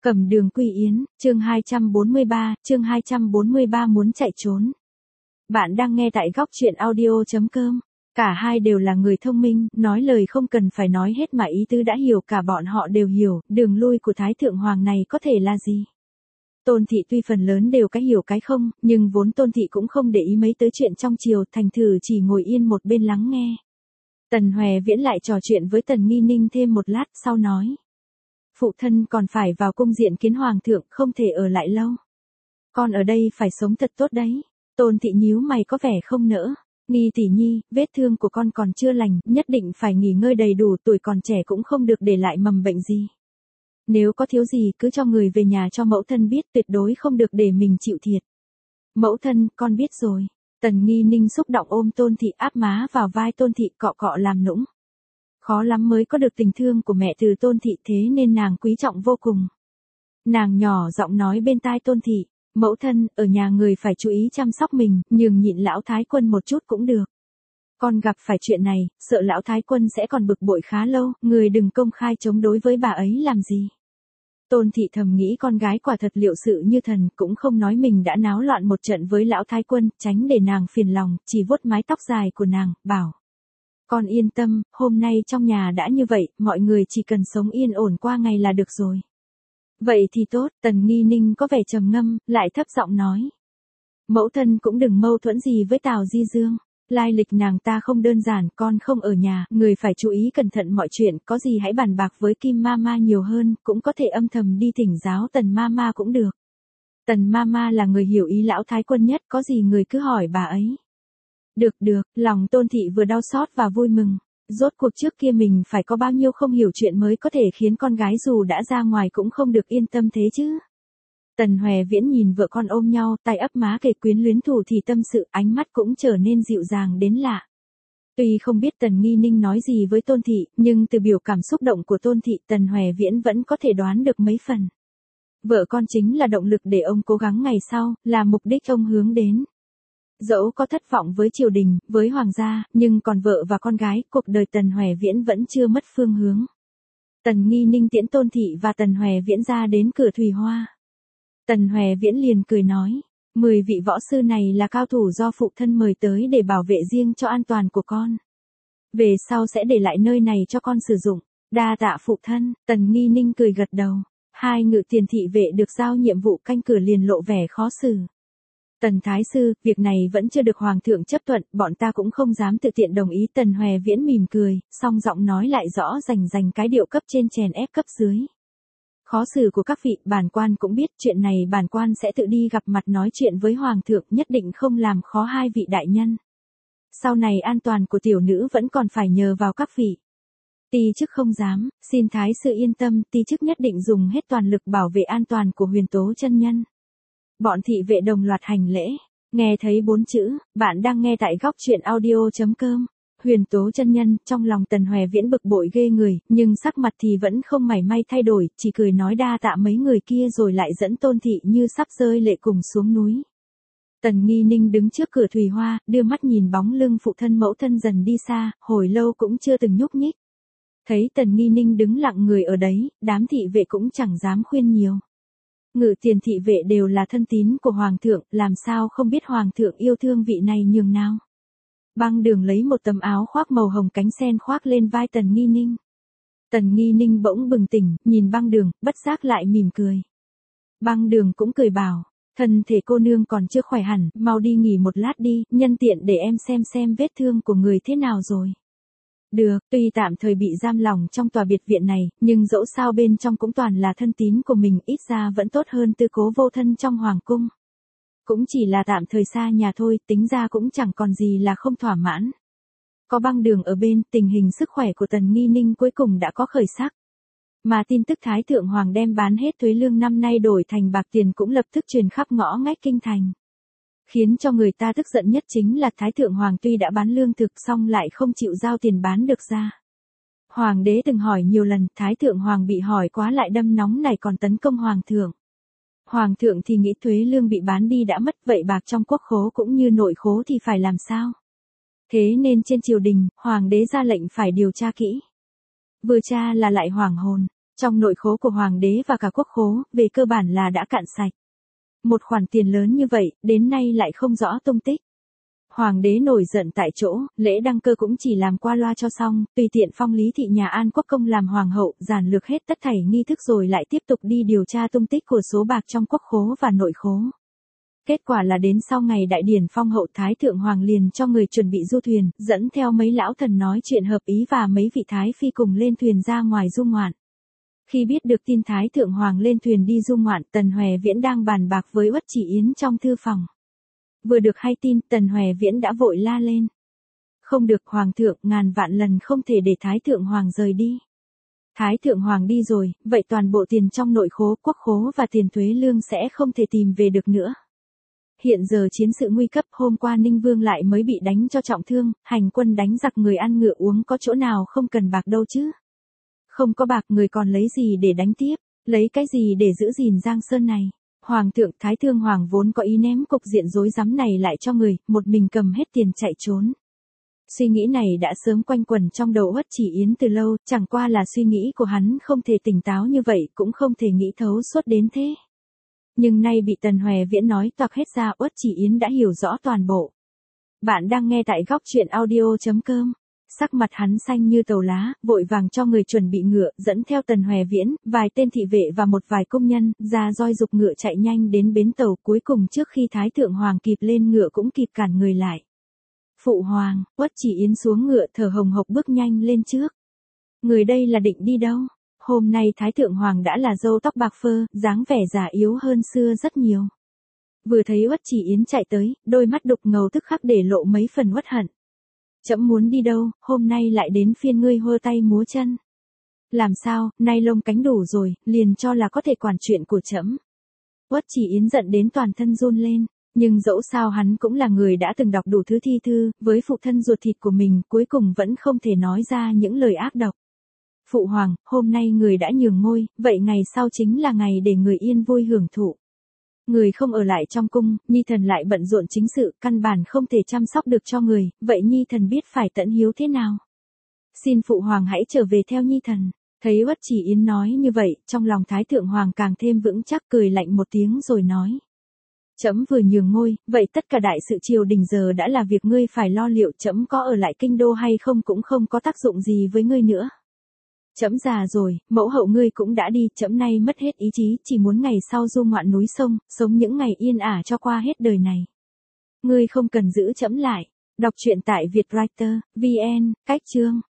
Cẩm Đường Quy Yến, chương 243 muốn chạy trốn. Bạn đang nghe tại góc truyện audio.com. Cả hai đều là người thông minh, nói lời không cần phải nói hết mà ý tứ đã hiểu, cả bọn họ đều hiểu, đường lui của Thái Thượng Hoàng này có thể là gì. Tôn Thị tuy phần lớn đều cái hiểu cái không, nhưng vốn Tôn Thị cũng không để ý mấy tới chuyện trong triều, thành thử chỉ ngồi yên một bên lắng nghe. Tần Hoè Viễn lại trò chuyện với Tần Nghi Ninh thêm một lát, sau nói. Phụ thân còn phải vào cung diện kiến hoàng thượng, không thể ở lại lâu. Con ở đây phải sống thật tốt đấy. Tôn Thị nhíu mày có vẻ không nỡ. Nghi tỷ nhi, vết thương của con còn chưa lành, nhất định phải nghỉ ngơi đầy đủ, tuổi còn trẻ cũng không được để lại mầm bệnh gì. Nếu có thiếu gì cứ cho người về nhà cho mẫu thân biết, tuyệt đối không được để mình chịu thiệt. Mẫu thân, con biết rồi. Tần Nghi Ninh xúc động ôm Tôn Thị, áp má vào vai Tôn Thị, cọ cọ làm nũng. Khó lắm mới có được tình thương của mẹ từ Tôn Thị, thế nên nàng quý trọng vô cùng. Nàng nhỏ giọng nói bên tai Tôn Thị, mẫu thân, ở nhà người phải chú ý chăm sóc mình, nhường nhịn lão thái quân một chút cũng được. Con gặp phải chuyện này, sợ lão thái quân sẽ còn bực bội khá lâu, người đừng công khai chống đối với bà ấy làm gì. Tôn Thị thầm nghĩ con gái quả thật liệu sự như thần, cũng không nói mình đã náo loạn một trận với lão thái quân, tránh để nàng phiền lòng, chỉ vuốt mái tóc dài của nàng, bảo. Con yên tâm, hôm nay trong nhà đã như vậy, mọi người chỉ cần sống yên ổn qua ngày là được rồi. Vậy thì tốt, Tần Nghi Ninh có vẻ trầm ngâm, lại thấp giọng nói. Mẫu thân cũng đừng mâu thuẫn gì với Tào Di Dương. Lai lịch nàng ta không đơn giản, con không ở nhà, người phải chú ý cẩn thận mọi chuyện, có gì hãy bàn bạc với Kim Mama nhiều hơn, cũng có thể âm thầm đi thỉnh giáo Tần Mama cũng được. Tần Mama là người hiểu ý lão thái quân nhất, có gì người cứ hỏi bà ấy. Được, lòng Tôn Thị vừa đau xót và vui mừng. Rốt cuộc trước kia mình phải có bao nhiêu không hiểu chuyện mới có thể khiến con gái dù đã ra ngoài cũng không được yên tâm thế chứ. Tần Hoè Viễn nhìn vợ con ôm nhau, tay ấp má kề quyến luyến thủ thì tâm sự, ánh mắt cũng trở nên dịu dàng đến lạ. Tuy không biết Tần Nghi Ninh nói gì với Tôn Thị, nhưng từ biểu cảm xúc động của Tôn Thị, Tần Hoè Viễn vẫn có thể đoán được mấy phần. Vợ con chính là động lực để ông cố gắng ngày sau, là mục đích ông hướng đến. Dẫu có thất vọng với triều đình, với hoàng gia, nhưng còn vợ và con gái, cuộc đời Tần Hoè Viễn vẫn chưa mất phương hướng. Tần Nghi Ninh tiễn Tôn Thị và Tần Hoè Viễn ra đến cửa Thùy Hoa. Tần Hoè Viễn liền cười nói, 10 vị võ sư này là cao thủ do phụ thân mời tới để bảo vệ riêng cho an toàn của con. Về sau sẽ để lại nơi này cho con sử dụng. Đa tạ phụ thân. Tần Nghi Ninh cười gật đầu. Hai ngự tiền thị vệ được giao nhiệm vụ canh cửa liền lộ vẻ khó xử. Tần Thái Sư, việc này vẫn chưa được Hoàng thượng chấp thuận, bọn ta cũng không dám tự tiện đồng ý. Tần Hoè Viễn mỉm cười, song giọng nói lại rõ rành cái điệu cấp trên chèn ép cấp dưới. Khó xử của các vị, bản quan cũng biết, chuyện này bản quan sẽ tự đi gặp mặt nói chuyện với Hoàng thượng, nhất định không làm khó hai vị đại nhân. Sau này an toàn của tiểu nữ vẫn còn phải nhờ vào các vị. Ti chức không dám, xin Thái Sư yên tâm, ti chức nhất định dùng hết toàn lực bảo vệ an toàn của Huyền Tố chân nhân. Bọn thị vệ đồng loạt hành lễ, nghe thấy 4 chữ, bạn đang nghe tại góc truyện audio.com. Huyền Tố chân nhân, trong lòng Tần Hoè Viễn bực bội ghê người, nhưng sắc mặt thì vẫn không mảy may thay đổi, chỉ cười nói đa tạ mấy người kia rồi lại dẫn Tôn Thị như sắp rơi lệ cùng xuống núi. Tần Nghi Ninh đứng trước cửa Thùy Hoa, đưa mắt nhìn bóng lưng phụ thân mẫu thân dần đi xa, hồi lâu cũng chưa từng nhúc nhích. Thấy Tần Nghi Ninh đứng lặng người ở đấy, đám thị vệ cũng chẳng dám khuyên nhiều. Ngự tiền thị vệ đều là thân tín của Hoàng thượng, làm sao không biết Hoàng thượng yêu thương vị này nhường nào. Băng Đường lấy một tấm áo khoác màu hồng cánh sen khoác lên vai Tần Nghi Ninh. Tần Nghi Ninh bỗng bừng tỉnh, nhìn Băng Đường, bất giác lại mỉm cười. Băng Đường cũng cười bảo, thân thể cô nương còn chưa khỏe hẳn, mau đi nghỉ một lát đi, nhân tiện để em xem vết thương của người thế nào rồi. Được, tuy tạm thời bị giam lỏng trong tòa biệt viện này, nhưng dẫu sao bên trong cũng toàn là thân tín của mình, ít ra vẫn tốt hơn tư cố vô thân trong hoàng cung. Cũng chỉ là tạm thời xa nhà thôi, tính ra cũng chẳng còn gì là không thỏa mãn. Có Băng Đường ở bên, tình hình sức khỏe của Tần Nghi Ninh cuối cùng đã có khởi sắc. Mà tin tức Thái Thượng Hoàng đem bán hết thuế lương năm nay đổi thành bạc tiền cũng lập tức truyền khắp ngõ ngách kinh thành. Khiến cho người ta tức giận nhất chính là Thái Thượng Hoàng tuy đã bán lương thực xong lại không chịu giao tiền bán được ra. Hoàng đế từng hỏi nhiều lần, Thái Thượng Hoàng bị hỏi quá lại đâm nóng này còn tấn công Hoàng thượng. Hoàng thượng thì nghĩ thuế lương bị bán đi đã mất, vậy bạc trong quốc khố cũng như nội khố thì phải làm sao? Thế nên trên triều đình, Hoàng đế ra lệnh phải điều tra kỹ. Vừa tra là lại hoảng hồn. Trong nội khố của hoàng đế và cả quốc khố, về cơ bản là đã cạn sạch. Một khoản tiền lớn như vậy, đến nay lại không rõ tung tích. Hoàng đế nổi giận tại chỗ, lễ đăng cơ cũng chỉ làm qua loa cho xong, tùy tiện phong Lý thị nhà An Quốc công làm hoàng hậu, giản lược hết tất thảy nghi thức rồi lại tiếp tục đi điều tra tung tích của số bạc trong quốc khố và nội khố. Kết quả là đến sau ngày đại điển phong hậu Thái Thượng Hoàng liền cho người chuẩn bị du thuyền, dẫn theo mấy lão thần nói chuyện hợp ý và mấy vị Thái Phi cùng lên thuyền ra ngoài du ngoạn. Khi biết được tin Thái Thượng Hoàng lên thuyền đi du ngoạn, Tần Hoè Viễn đang bàn bạc với Uất Chỉ Yến trong thư phòng. Vừa được hay tin, Tần Hoè Viễn đã vội la lên. Không được, Hoàng thượng, ngàn vạn lần không thể để Thái Thượng Hoàng rời đi. Thái Thượng Hoàng đi rồi, vậy toàn bộ tiền trong nội khố, quốc khố và tiền thuế lương sẽ không thể tìm về được nữa. Hiện giờ chiến sự nguy cấp, hôm qua Ninh Vương lại mới bị đánh cho trọng thương, hành quân đánh giặc người ăn ngựa uống có chỗ nào không cần bạc đâu chứ. Không có bạc người còn lấy gì để đánh tiếp, lấy cái gì để giữ gìn Giang Sơn này. Hoàng thượng Thái Thượng Hoàng vốn có ý ném cục diện rối rắm này lại cho người, một mình cầm hết tiền chạy trốn. Suy nghĩ này đã sớm quanh quẩn trong đầu Uất Chỉ Yến từ lâu, chẳng qua là suy nghĩ của hắn không thể tỉnh táo như vậy, cũng không thể nghĩ thấu suốt đến thế. Nhưng nay bị Tần Hoè Viễn nói toạc hết ra, Uất Chỉ Yến đã hiểu rõ toàn bộ. Bạn đang nghe tại góc truyện audio.com. Sắc mặt hắn xanh như tàu lá, vội vàng cho người chuẩn bị ngựa, dẫn theo Tần Hoè Viễn, vài tên thị vệ và một vài công nhân, ra roi dục ngựa chạy nhanh đến bến tàu, cuối cùng trước khi Thái Thượng Hoàng kịp lên ngựa cũng kịp cản người lại. Phụ hoàng, Uất Chỉ Yến xuống ngựa thở hồng hộc bước nhanh lên trước. Người đây là định đi đâu? Hôm nay Thái Thượng Hoàng đã là râu tóc bạc phơ, dáng vẻ già yếu hơn xưa rất nhiều. Vừa thấy Uất Chỉ Yến chạy tới, đôi mắt đục ngầu tức khắc để lộ mấy phần uất hận. Trẫm muốn đi đâu, hôm nay lại đến phiên ngươi hơ tay múa chân. Làm sao, nay lông cánh đủ rồi, liền cho là có thể quản chuyện của trẫm. Uất Chỉ Yến giận đến toàn thân run lên, nhưng dẫu sao hắn cũng là người đã từng đọc đủ thứ thi thư, với phụ thân ruột thịt của mình, cuối cùng vẫn không thể nói ra những lời ác độc. Phụ hoàng, hôm nay người đã nhường ngôi, vậy ngày sau chính là ngày để người yên vui hưởng thụ. Người không ở lại trong cung, Nhi thần lại bận rộn chính sự, căn bản không thể chăm sóc được cho người, vậy Nhi thần biết phải tận hiếu thế nào. Xin phụ hoàng hãy trở về theo Nhi thần. Thấy Uất Chỉ Yến nói như vậy, trong lòng Thái Thượng Hoàng càng thêm vững chắc, cười lạnh một tiếng rồi nói. Trẫm vừa nhường ngôi, vậy tất cả đại sự triều đình giờ đã là việc ngươi phải lo, liệu trẫm có ở lại kinh đô hay không cũng không có tác dụng gì với ngươi nữa. Trẫm già rồi, mẫu hậu ngươi cũng đã đi, trẫm nay mất hết ý chí, chỉ muốn ngày sau du ngoạn núi sông, sống những ngày yên ả cho qua hết đời này. Ngươi không cần giữ trẫm lại. Đọc truyện tại Vietwriter, VN, cách chương.